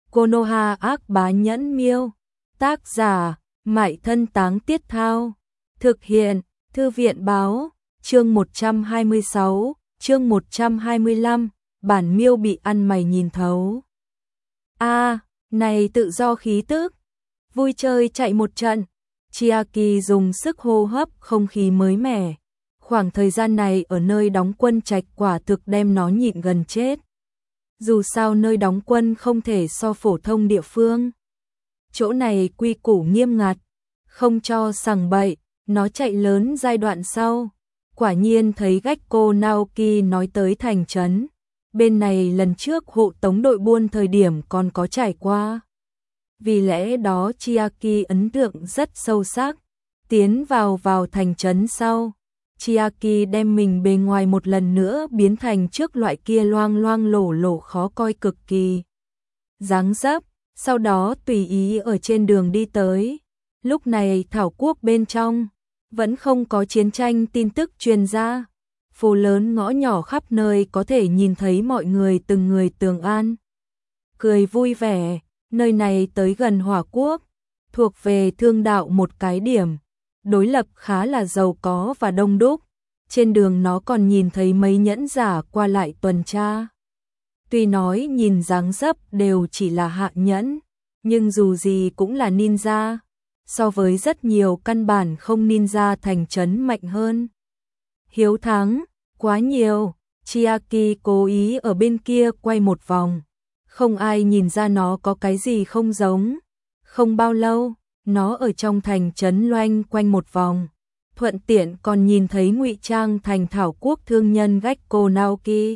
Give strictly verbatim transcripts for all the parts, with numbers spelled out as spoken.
Konoha ác bá nhẫn miêu. Tác giả, Mại Thân Táng Tiết Thao. Thực hiện, Thư viện báo. Chương một trăm hai mươi sáu, chương một trăm hai mươi lăm, bản miêu bị ăn mày nhìn thấu. A, à, này tự do khí tức. Vui chơi chạy một trận. Chiaki dùng sức hô hấp không khí mới mẻ. Khoảng thời gian này ở nơi đóng quân trạch quả thực đem nó nhịn gần chết. Dù sao nơi đóng quân không thể so phổ thông địa phương. Chỗ này quy củ nghiêm ngặt, không cho sằng bậy. Nó chạy lớn giai đoạn sau, quả nhiên thấy Gecko Naoki nói tới thành trấn. Bên này lần trước hộ tống đội buôn thời điểm còn có trải qua. Vì lẽ đó Chiaki ấn tượng rất sâu sắc. Tiến vào vào thành trấn sau, Chiaki đem mình bề ngoài một lần nữa biến thành trước loại kia loang loang lổ lổ khó coi cực kỳ dáng dấp, sau đó tùy ý ở trên đường đi tới. Lúc này Thảo Quốc bên trong vẫn không có chiến tranh tin tức truyền ra. Phố lớn ngõ nhỏ khắp nơi có thể nhìn thấy mọi người từng người tường an, cười vui vẻ. Nơi này tới gần Hỏa Quốc, thuộc về thương đạo một cái điểm, đối lập khá là giàu có và đông đúc. Trên đường nó còn nhìn thấy mấy nhẫn giả qua lại tuần tra. Tuy nói nhìn dáng dấp đều chỉ là hạ nhẫn, nhưng dù gì cũng là ninja. So với rất nhiều căn bản không ninja thành trấn mạnh hơn. Hiếu thắng, quá nhiều. Chiaki cố ý ở bên kia quay một vòng. Không ai nhìn ra nó có cái gì không giống. Không bao lâu, nó ở trong thành trấn loanh quanh một vòng. Thuận tiện còn nhìn thấy ngụy trang thành Thảo Quốc thương nhân Gecko Naoki.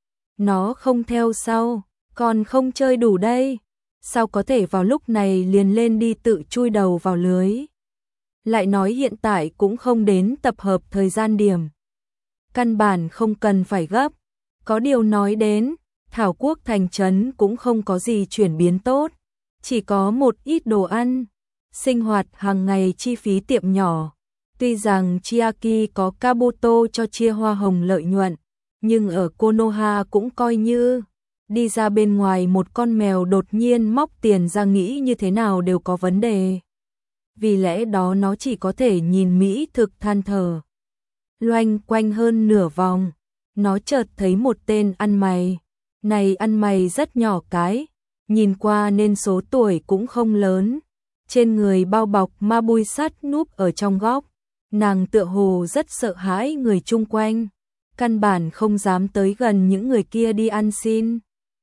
Nó không theo sau, còn không chơi đủ đây. Sao có thể vào lúc này liền lên đi tự chui đầu vào lưới. Lại nói hiện tại cũng không đến tập hợp thời gian điểm. Căn bản không cần phải gấp. Có điều nói đến, Thảo Quốc thành trấn cũng không có gì chuyển biến tốt. Chỉ có một ít đồ ăn, sinh hoạt hàng ngày chi phí tiệm nhỏ. Tuy rằng Chiaki có Kabuto cho chia hoa hồng lợi nhuận, nhưng ở Konoha cũng coi như đi ra bên ngoài một con mèo đột nhiên móc tiền ra nghĩ như thế nào đều có vấn đề. Vì lẽ đó nó chỉ có thể nhìn mỹ thực than thở. Loanh quanh hơn nửa vòng, nó chợt thấy một tên ăn mày. Này ăn mày rất nhỏ cái, nhìn qua nên số tuổi cũng không lớn. Trên người bao bọc ma bui sắt núp ở trong góc. Nàng tựa hồ rất sợ hãi người chung quanh, căn bản không dám tới gần những người kia đi ăn xin.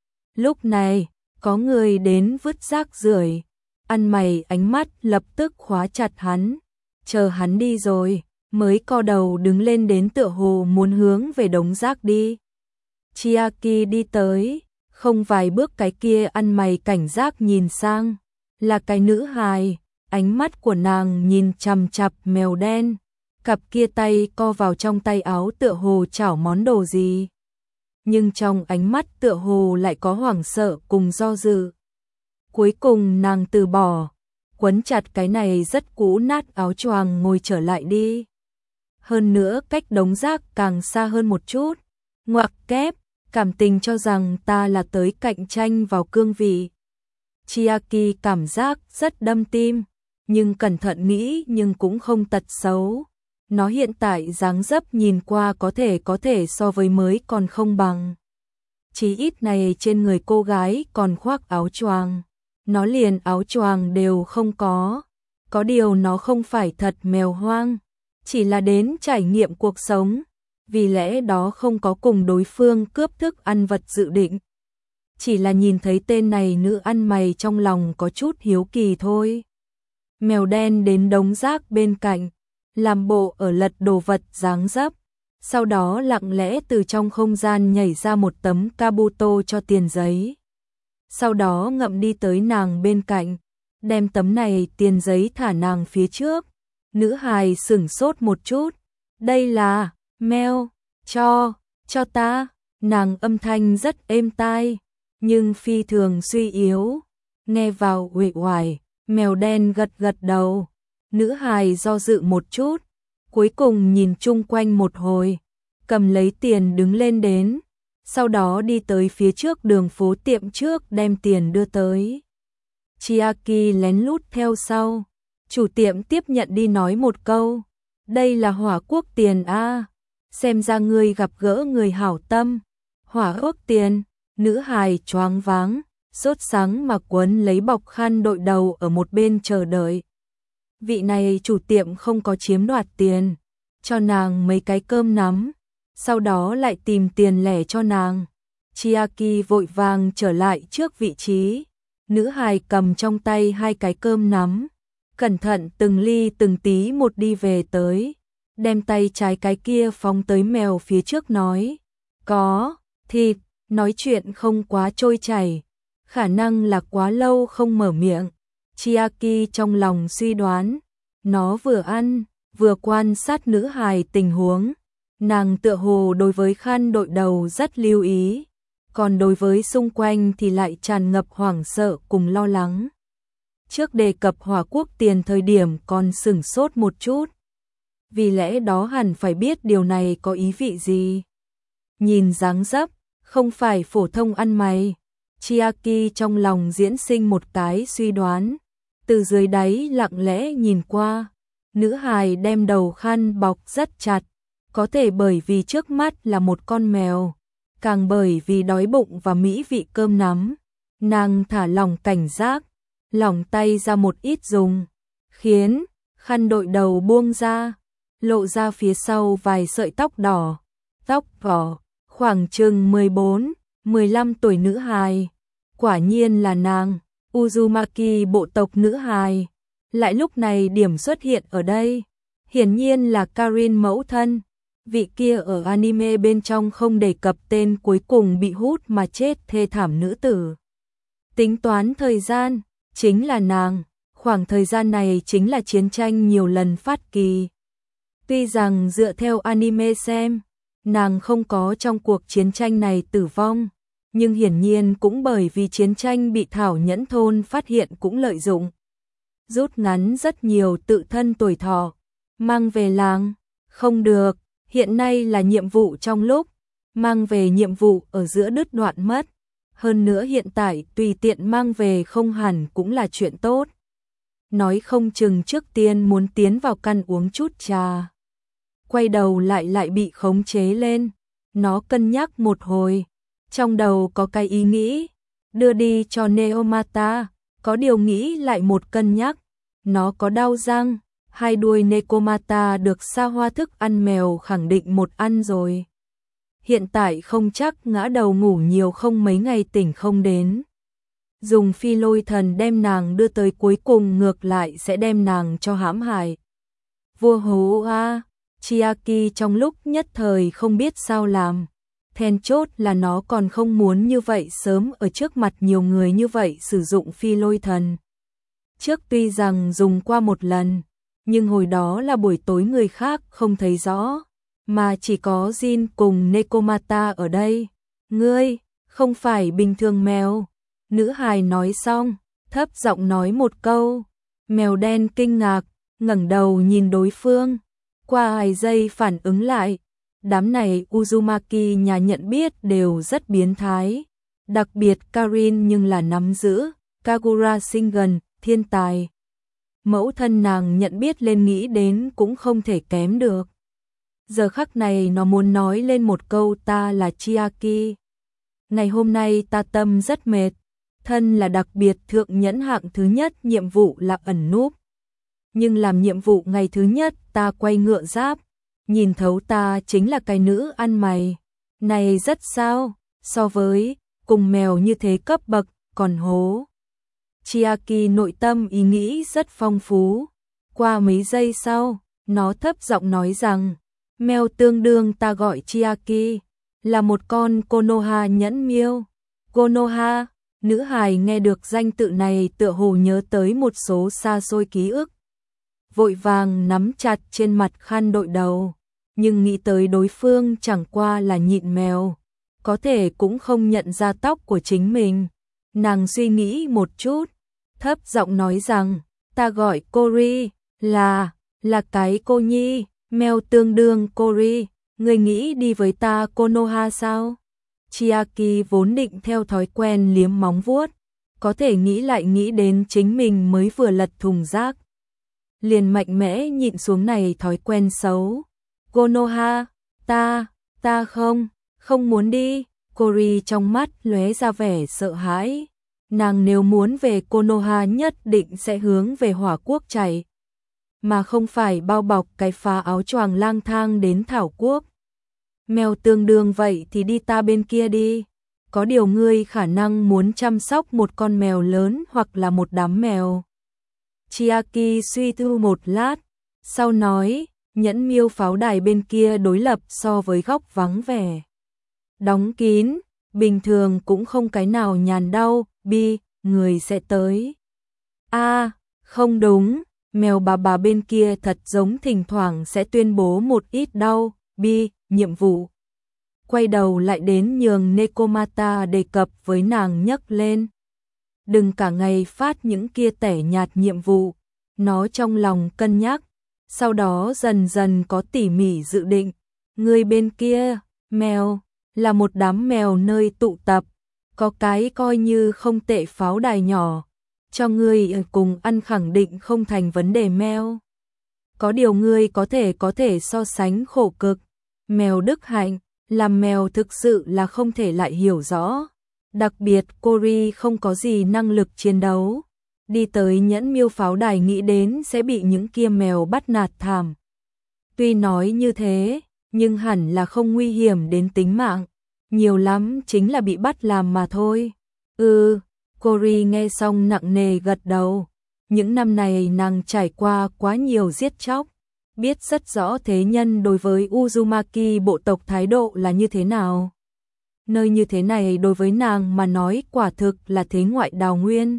Lúc này, có người đến vứt rác rưởi, ăn mày ánh mắt lập tức khóa chặt hắn, chờ hắn đi rồi, mới co đầu đứng lên đến tựa hồ muốn hướng về đống rác đi. Chiaki đi tới, không vài bước cái kia ăn mày cảnh giác nhìn sang, là cái nữ hài, ánh mắt của nàng nhìn chằm chằm mèo đen, cặp kia tay co vào trong tay áo tựa hồ chảo món đồ gì. Nhưng trong ánh mắt tựa hồ lại có hoảng sợ cùng do dự. Cuối cùng nàng từ bỏ, quấn chặt cái này rất cũ nát áo choàng ngồi trở lại đi. Hơn nữa cách đống rác càng xa hơn một chút. Ngoặc kép, cảm tình cho rằng ta là tới cạnh tranh vào cương vị. Chiaki cảm giác rất đâm tim, nhưng cẩn thận nghĩ nhưng cũng không tật xấu. Nó hiện tại dáng dấp nhìn qua có thể có thể so với mới còn không bằng. Chí ít này trên người cô gái còn khoác áo choàng. Nó liền áo choàng đều không có. Có điều nó không phải thật mèo hoang, chỉ là đến trải nghiệm cuộc sống. Vì lẽ đó không có cùng đối phương cướp thức ăn vật dự định. Chỉ là nhìn thấy tên này nữ ăn mày trong lòng có chút hiếu kỳ thôi. Mèo đen đến đống rác bên cạnh, làm bộ ở lật đồ vật dáng dấp, sau đó lặng lẽ từ trong không gian nhảy ra một tấm Kabuto cho tiền giấy. Sau đó ngậm đi tới nàng bên cạnh, đem tấm này tiền giấy thả nàng phía trước. Nữ hài sửng sốt một chút, đây là, mèo, cho, cho ta. Nàng âm thanh rất êm tai, nhưng phi thường suy yếu, nghe vào uể oải. Mèo đen gật gật đầu. Nữ hài do dự một chút, cuối cùng nhìn chung quanh một hồi, cầm lấy tiền đứng lên đến, sau đó đi tới phía trước đường phố tiệm trước đem tiền đưa tới. Chiaki lén lút theo sau, chủ tiệm tiếp nhận đi nói một câu, đây là Hỏa Quốc tiền a, xem ra ngươi gặp gỡ người hảo tâm. Hỏa Quốc tiền, nữ hài choáng váng, sốt sắng mà quấn lấy bọc khăn đội đầu ở một bên chờ đợi. Vị này chủ tiệm không có chiếm đoạt tiền, cho nàng mấy cái cơm nắm, sau đó lại tìm tiền lẻ cho nàng. Chiaki vội vàng trở lại trước vị trí, nữ hài cầm trong tay hai cái cơm nắm, cẩn thận từng ly từng tí một đi về tới, đem tay trái cái kia phóng tới mèo phía trước nói, có, thịt, nói chuyện không quá trôi chảy, khả năng là quá lâu không mở miệng. Chiaki trong lòng suy đoán, nó vừa ăn, vừa quan sát nữ hài tình huống, nàng tựa hồ đối với khăn đội đầu rất lưu ý, còn đối với xung quanh thì lại tràn ngập hoảng sợ cùng lo lắng. Trước đề cập Hỏa Quốc tiền thời điểm còn sửng sốt một chút, vì lẽ đó hẳn phải biết điều này có ý vị gì. Nhìn dáng dấp, không phải phổ thông ăn mày. Chiaki trong lòng diễn sinh một cái suy đoán, từ dưới đáy lặng lẽ nhìn qua, nữ hài đem đầu khăn bọc rất chặt, có thể bởi vì trước mắt là một con mèo, càng bởi vì đói bụng và mỹ vị cơm nắm, nàng thả lỏng cảnh giác, lỏng tay ra một ít dùng, khiến khăn đội đầu buông ra, lộ ra phía sau vài sợi tóc đỏ, tóc đỏ, khoảng chừng mười bốn, mười lăm tuổi nữ hài. Quả nhiên là nàng, Uzumaki bộ tộc nữ hài. Lại lúc này điểm xuất hiện ở đây, hiển nhiên là Karin mẫu thân. Vị kia ở anime bên trong không đề cập tên cuối cùng bị hút mà chết thê thảm nữ tử. Tính toán thời gian, chính là nàng, khoảng thời gian này chính là chiến tranh nhiều lần phát kỳ. Tuy rằng dựa theo anime xem, nàng không có trong cuộc chiến tranh này tử vong, nhưng hiển nhiên cũng bởi vì chiến tranh bị Thảo Nhẫn thôn phát hiện cũng lợi dụng, rút ngắn rất nhiều tự thân tuổi thọ, mang về làng, không được, hiện nay là nhiệm vụ trong lúc, mang về nhiệm vụ ở giữa đứt đoạn mất, hơn nữa hiện tại tùy tiện mang về không hẳn cũng là chuyện tốt. Nói không chừng trước tiên muốn tiến vào căn uống chút trà, quay đầu lại lại bị khống chế lên, nó cân nhắc một hồi, trong đầu có cái ý nghĩ, đưa đi cho Neomata, có điều nghĩ lại một cân nhắc, nó có đau răng, hai đuôi Nekomata được xa hoa thức ăn mèo khẳng định một ăn rồi. Hiện tại không chắc ngã đầu ngủ nhiều không mấy ngày tỉnh không đến. Dùng phi lôi thần đem nàng đưa tới cuối cùng ngược lại sẽ đem nàng cho hãm hại. Vua hố a, Chiaki trong lúc nhất thời không biết sao làm. Then chốt là nó còn không muốn như vậy sớm ở trước mặt nhiều người như vậy sử dụng phi lôi thần. Trước tuy rằng dùng qua một lần, nhưng hồi đó là buổi tối người khác không thấy rõ, mà chỉ có Jin cùng Nekomata ở đây. Ngươi, không phải bình thường mèo. Nữ hài nói xong, thấp giọng nói một câu. Mèo đen kinh ngạc, ngẩng đầu nhìn đối phương. Qua vài giây phản ứng lại. Đám này Uzumaki nhà nhận biết đều rất biến thái. Đặc biệt Karin nhưng là nắm giữ. Kagura Shingen, thiên tài. Mẫu thân nàng nhận biết lên nghĩ đến cũng không thể kém được. Giờ khắc này nó muốn nói lên một câu ta là Chiaki. Ngày hôm nay ta tâm rất mệt. Thân là đặc biệt thượng nhẫn hạng thứ nhất, nhiệm vụ là ẩn núp. Nhưng làm nhiệm vụ ngày thứ nhất ta quay ngựa giáp. Nhìn thấu ta chính là cái nữ ăn mày. Này rất sao, so với cùng mèo như thế cấp bậc, còn hố. Chiaki nội tâm ý nghĩ rất phong phú. Qua mấy giây sau, nó thấp giọng nói rằng, mèo tương đương ta gọi Chiaki, là một con Konoha nhẫn miêu. Konoha, nữ hài nghe được danh tự này tựa hồ nhớ tới một số xa xôi ký ức. Vội vàng nắm chặt trên mặt khăn đội đầu, nhưng nghĩ tới đối phương chẳng qua là nhịn mèo, có thể cũng không nhận ra tóc của chính mình. Nàng suy nghĩ một chút, thấp giọng nói rằng, ta gọi Kori, là, là cái cô nhi, mèo tương đương Kori, người nghĩ đi với ta Konoha sao? Chiaki vốn định theo thói quen liếm móng vuốt, có thể nghĩ lại nghĩ đến chính mình mới vừa lật thùng rác. Liền mạnh mẽ nhịn xuống này thói quen xấu. Konoha, ta, ta không, không muốn đi. Cory trong mắt lóe ra vẻ sợ hãi. Nàng nếu muốn về Konoha nhất định sẽ hướng về Hỏa Quốc chạy, mà không phải bao bọc cái phá áo choàng lang thang đến Thảo Quốc. Mèo tương đương vậy thì đi ta bên kia đi. Có điều ngươi khả năng muốn chăm sóc một con mèo lớn hoặc là một đám mèo. Chiaki suy tư một lát, sau nói, nhẫn miêu pháo đài bên kia đối lập so với góc vắng vẻ, đóng kín, bình thường cũng không cái nào nhàn đâu, bi, người sẽ tới. A, không đúng, mèo bà bà bên kia thật giống thỉnh thoảng sẽ tuyên bố một ít đau, bi, nhiệm vụ. Quay đầu lại đến nhường Nekomata đề cập với nàng nhấc lên. Đừng cả ngày phát những kia tẻ nhạt nhiệm vụ, nó trong lòng cân nhắc, sau đó dần dần có tỉ mỉ dự định. Người bên kia, mèo, là một đám mèo nơi tụ tập, có cái coi như không tệ pháo đài nhỏ, cho ngươi cùng ăn khẳng định không thành vấn đề mèo. Có điều ngươi có thể có thể so sánh khổ cực, mèo đức hạnh, làm mèo thực sự là không thể lại hiểu rõ. Đặc biệt Cory không có gì năng lực chiến đấu, đi tới nhẫn miêu pháo đài nghĩ đến sẽ bị những kia mèo bắt nạt thảm. Tuy nói như thế, nhưng hẳn là không nguy hiểm đến tính mạng, nhiều lắm chính là bị bắt làm mà thôi. Ừ, Cory nghe xong nặng nề gật đầu. Những năm này nàng trải qua quá nhiều giết chóc, biết rất rõ thế nhân đối với Uzumaki bộ tộc thái độ là như thế nào. Nơi như thế này đối với nàng mà nói quả thực là thế ngoại đào nguyên.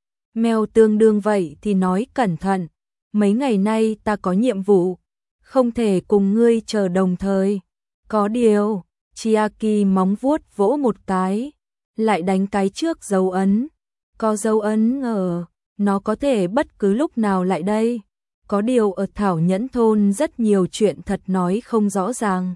Mèo tương đương vậy thì nói cẩn thận, mấy ngày nay ta có nhiệm vụ, không thể cùng ngươi chờ đồng thời. Có điều, Chiaki móng vuốt vỗ một cái, lại đánh cái trước dấu ấn. Có dấu ấn ở, nó có thể bất cứ lúc nào lại đây. Có điều ở Thảo Nhẫn Thôn rất nhiều chuyện thật nói không rõ ràng.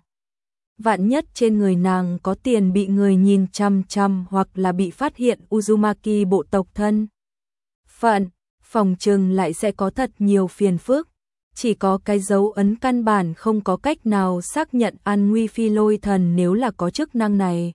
Vạn nhất trên người nàng có tiền bị người nhìn chăm chăm hoặc là bị phát hiện Uzumaki bộ tộc thân phận, phòng trừng lại sẽ có thật nhiều phiền phức. Chỉ có cái dấu ấn căn bản không có cách nào xác nhận an nguy phi lôi thần nếu là có chức năng này.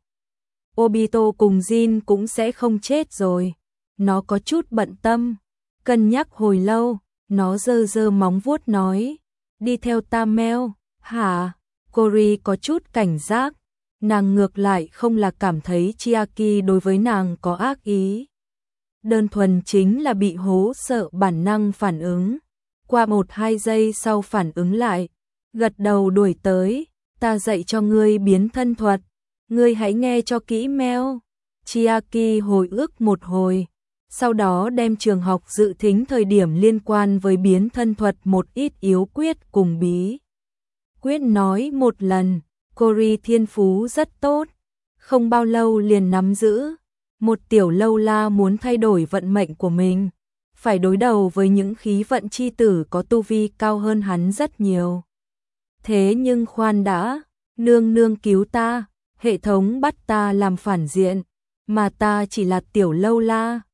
Obito cùng Jin cũng sẽ không chết rồi. Nó có chút bận tâm, cân nhắc hồi lâu, nó giơ giơ móng vuốt nói, đi theo ta mèo, hả? Cory có chút cảnh giác, nàng ngược lại không là cảm thấy Chiaki đối với nàng có ác ý. Đơn thuần chính là bị hố sợ bản năng phản ứng. Qua một hai giây sau phản ứng lại, gật đầu đuổi tới, ta dạy cho ngươi biến thân thuật, ngươi hãy nghe cho kỹ mèo. Chiaki hồi ức một hồi, sau đó đem trường học dự thính thời điểm liên quan với biến thân thuật một ít yếu quyết cùng bí quyết nói một lần. Cory thiên phú rất tốt, không bao lâu liền nắm giữ. Một tiểu lâu la muốn thay đổi vận mệnh của mình, phải đối đầu với những khí vận chi tử có tu vi cao hơn hắn rất nhiều. Thế nhưng khoan đã, nương nương cứu ta, hệ thống bắt ta làm phản diện, mà ta chỉ là tiểu lâu la,